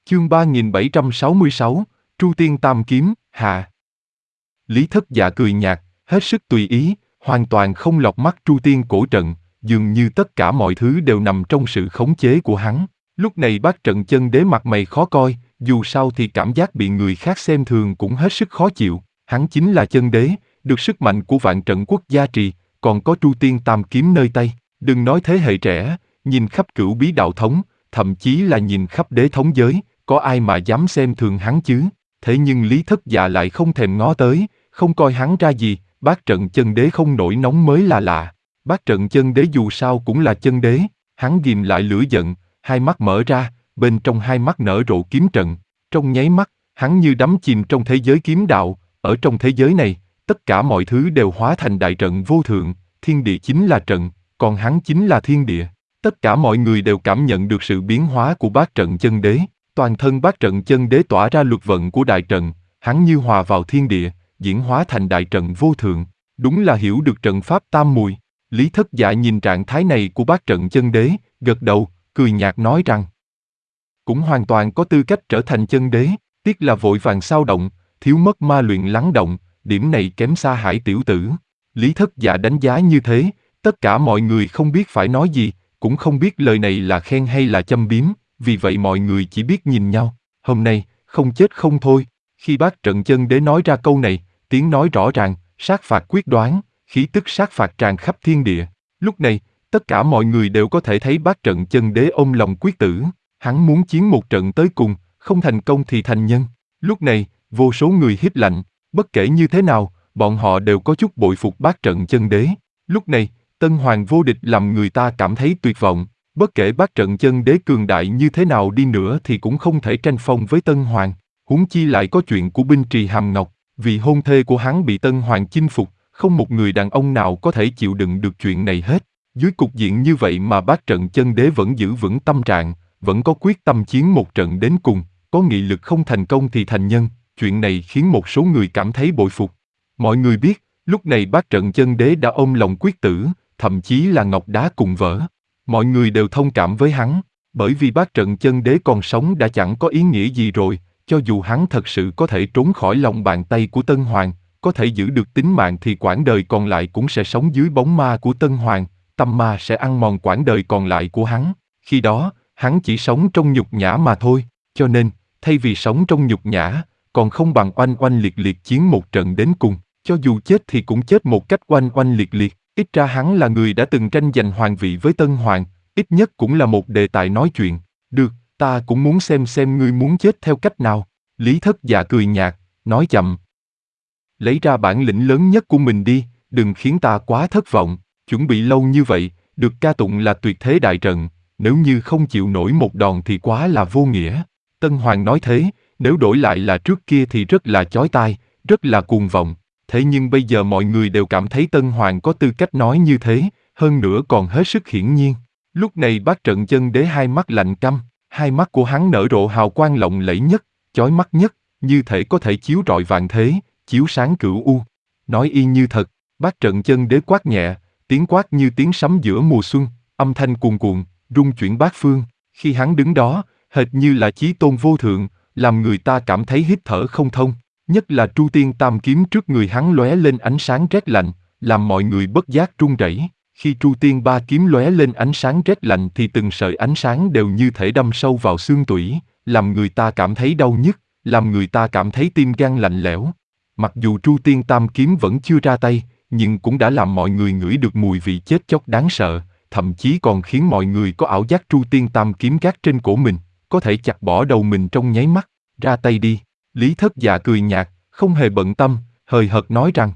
Chương 3766, Tru Tiên Tam Kiếm, hạ. Lý Thất Dạ cười nhạt, hết sức tùy ý, hoàn toàn không lọt mắt Tru Tiên cổ trận, dường như tất cả mọi thứ đều nằm trong sự khống chế của hắn. Lúc này Bát Trận Chân Đế mặt mày khó coi, dù sao thì cảm giác bị người khác xem thường cũng hết sức khó chịu. Hắn chính là chân đế, được sức mạnh của vạn trận quốc gia trì, còn có Tru Tiên Tam Kiếm nơi tay. Đừng nói thế hệ trẻ, nhìn khắp cửu bí đạo thống, thậm chí là nhìn khắp đế thống giới, có ai mà dám xem thường hắn chứ? Thế nhưng Lý Thất Dạ lại không thèm ngó tới, không coi hắn ra gì. Bát Trận Chân Đế không nổi nóng mới là lạ. Bát Trận Chân Đế dù sao cũng là chân đế, hắn ghìm lại lửa giận, hai mắt mở ra, bên trong hai mắt nở rộ kiếm trận. Trong nháy mắt, hắn như đắm chìm trong thế giới kiếm đạo. Ở trong thế giới này, tất cả mọi thứ đều hóa thành đại trận vô thượng, thiên địa chính là trận, còn hắn chính là thiên địa. Tất cả mọi người đều cảm nhận được sự biến hóa của Bát Trận Chân Đế. Toàn thân Bát Trận Chân Đế tỏa ra luật vận của đại trận, hắn như hòa vào thiên địa, diễn hóa thành đại trận vô thượng. Đúng là hiểu được trận pháp tam mùi. Lý Thất Dạ nhìn trạng thái này của Bát Trận Chân Đế, gật đầu, cười nhạt nói rằng cũng hoàn toàn có tư cách trở thành chân đế, tiếc là vội vàng sao động, thiếu mất ma luyện lắng động, điểm này kém xa Hải tiểu tử. Lý Thất Dạ đánh giá như thế, tất cả mọi người không biết phải nói gì, cũng không biết lời này là khen hay là châm biếm, vì vậy mọi người chỉ biết nhìn nhau. Hôm nay, không chết không thôi. Khi Bát Trận Chân Đế nói ra câu này, tiếng nói rõ ràng, sát phạt quyết đoán, khí tức sát phạt tràn khắp thiên địa. Lúc này, tất cả mọi người đều có thể thấy Bát Trận Chân Đế ôm lòng quyết tử. Hắn muốn chiến một trận tới cùng, không thành công thì thành nhân. Lúc này, vô số người hít lạnh, bất kể như thế nào, bọn họ đều có chút bội phục Bát Trận Chân Đế. Lúc này, Tân Hoàng vô địch làm người ta cảm thấy tuyệt vọng. Bất kể Bát Trận Chân Đế cường đại như thế nào đi nữa thì cũng không thể tranh phong với Tân Hoàng. Huống chi lại có chuyện của Binh Trì Hàm Ngọc, vì hôn thê của hắn bị Tân Hoàng chinh phục, không một người đàn ông nào có thể chịu đựng được chuyện này hết. Dưới cục diện như vậy mà Bát Trận Chân Đế vẫn giữ vững tâm trạng, vẫn có quyết tâm chiến một trận đến cùng, có nghị lực không thành công thì thành nhân. Chuyện này khiến một số người cảm thấy bội phục. Mọi người biết, lúc này Bát Trận Chân Đế đã ôm lòng quyết tử, thậm chí là ngọc đá cùng vỡ. Mọi người đều thông cảm với hắn, bởi vì Bát Trận Chân Đế còn sống đã chẳng có ý nghĩa gì rồi. Cho dù hắn thật sự có thể trốn khỏi lòng bàn tay của Tân Hoàng, có thể giữ được tính mạng thì quãng đời còn lại cũng sẽ sống dưới bóng ma của Tân Hoàng, tâm ma sẽ ăn mòn quãng đời còn lại của hắn. Khi đó, hắn chỉ sống trong nhục nhã mà thôi, cho nên, thay vì sống trong nhục nhã, còn không bằng oanh oanh liệt liệt chiến một trận đến cùng, cho dù chết thì cũng chết một cách oanh oanh liệt liệt. Ít ra hắn là người đã từng tranh giành hoàng vị với Tân Hoàng, ít nhất cũng là một đề tài nói chuyện. Được, ta cũng muốn xem ngươi muốn chết theo cách nào. Lý Thất Dạ cười nhạt, nói chậm. Lấy ra bản lĩnh lớn nhất của mình đi, đừng khiến ta quá thất vọng. Chuẩn bị lâu như vậy, được ca tụng là tuyệt thế đại trận, nếu như không chịu nổi một đòn thì quá là vô nghĩa. Tân Hoàng nói thế, nếu đổi lại là trước kia thì rất là chói tai, rất là cuồng vọng. Thế nhưng bây giờ mọi người đều cảm thấy Tân Hoàng có tư cách nói như thế, hơn nữa còn hết sức hiển nhiên. Lúc này Bát Trận Chân Đế hai mắt lạnh căm, hai mắt của hắn nở rộ hào quang lộng lẫy nhất, chói mắt nhất, như thể có thể chiếu rọi vạn thế, chiếu sáng cửu u. Nói y như thật, Bát Trận Chân Đế quát nhẹ, tiếng quát như tiếng sấm giữa mùa xuân, âm thanh cuồn cuộn, rung chuyển bát phương. Khi hắn đứng đó, hệt như là chí tôn vô thượng, làm người ta cảm thấy hít thở không thông. Nhất là Tru Tiên Tam Kiếm trước người hắn lóe lên ánh sáng rét lạnh, làm mọi người bất giác run rẩy. Khi Tru Tiên Ba Kiếm lóe lên ánh sáng rét lạnh thì từng sợi ánh sáng đều như thể đâm sâu vào xương tủy, làm người ta cảm thấy đau nhức, làm người ta cảm thấy tim gan lạnh lẽo. Mặc dù Tru Tiên Tam Kiếm vẫn chưa ra tay, nhưng cũng đã làm mọi người ngửi được mùi vị chết chóc đáng sợ, thậm chí còn khiến mọi người có ảo giác Tru Tiên Tam Kiếm gác trên cổ mình, có thể chặt bỏ đầu mình trong nháy mắt. Ra tay đi. Lý Thất Dạ cười nhạt, không hề bận tâm, hời hợt nói rằng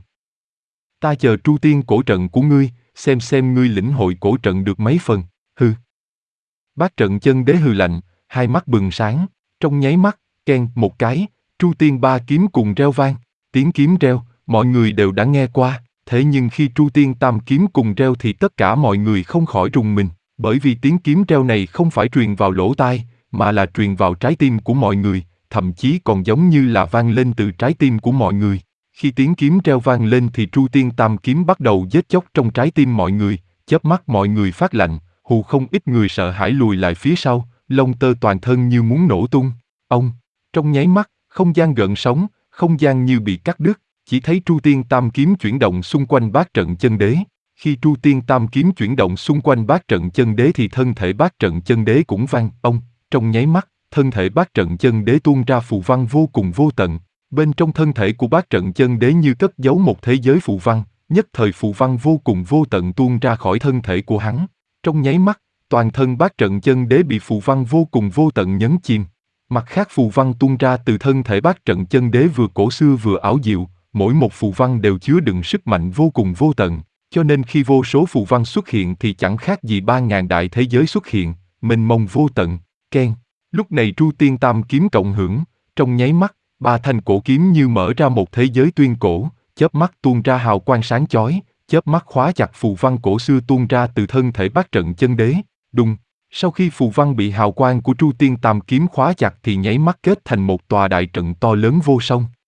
ta chờ Tru Tiên cổ trận của ngươi, xem ngươi lĩnh hội cổ trận được mấy phần. Hừ. Bát Trận Chân Đế hừ lạnh, hai mắt bừng sáng, trong nháy mắt, keng một cái, Tru Tiên Ba Kiếm cùng reo vang. Tiếng kiếm reo, mọi người đều đã nghe qua, thế nhưng khi Tru Tiên Tam Kiếm cùng reo thì tất cả mọi người không khỏi rùng mình, bởi vì tiếng kiếm reo này không phải truyền vào lỗ tai, mà là truyền vào trái tim của mọi người, thậm chí còn giống như là vang lên từ trái tim của mọi người. Khi tiếng kiếm reo vang lên thì Tru Tiên Tam Kiếm bắt đầu giết chóc trong trái tim mọi người, chớp mắt mọi người phát lạnh, hù không ít người sợ hãi lùi lại phía sau, lông tơ toàn thân như muốn nổ tung. Ông, trong nháy mắt, không gian gợn sóng, không gian như bị cắt đứt, chỉ thấy Tru Tiên Tam Kiếm chuyển động xung quanh bát trận chân đế. Khi Tru Tiên Tam Kiếm chuyển động xung quanh bát trận chân đế thì thân thể bát trận chân đế cũng vang ông. Trong nháy mắt, thân thể bát trận chân đế tuôn ra phù văn vô cùng vô tận. Bên trong thân thể của bát trận chân đế như cất giấu một thế giới phù văn, nhất thời phù văn vô cùng vô tận tuôn ra khỏi thân thể của hắn. Trong nháy mắt, toàn thân bát trận chân đế bị phù văn vô cùng vô tận nhấn chìm. Mặt khác phù văn tuôn ra từ thân thể bát trận chân đế vừa cổ xưa vừa ảo diệu, mỗi một phù văn đều chứa đựng sức mạnh vô cùng vô tận, cho nên khi vô số phù văn xuất hiện thì chẳng khác gì 3.000 đại thế giới xuất hiện, mênh mông vô tận. Keng. Lúc này Tru Tiên Tam Kiếm cộng hưởng, trong nháy mắt, ba thanh cổ kiếm như mở ra một thế giới tuyên cổ, chớp mắt tuôn ra hào quang sáng chói, chớp mắt khóa chặt phù văn cổ xưa tuôn ra từ thân thể bát trận chân đế. Đùng. Sau khi phù văn bị hào quang của Tru Tiên Tam Kiếm khóa chặt thì nháy mắt kết thành một tòa đại trận to lớn vô song.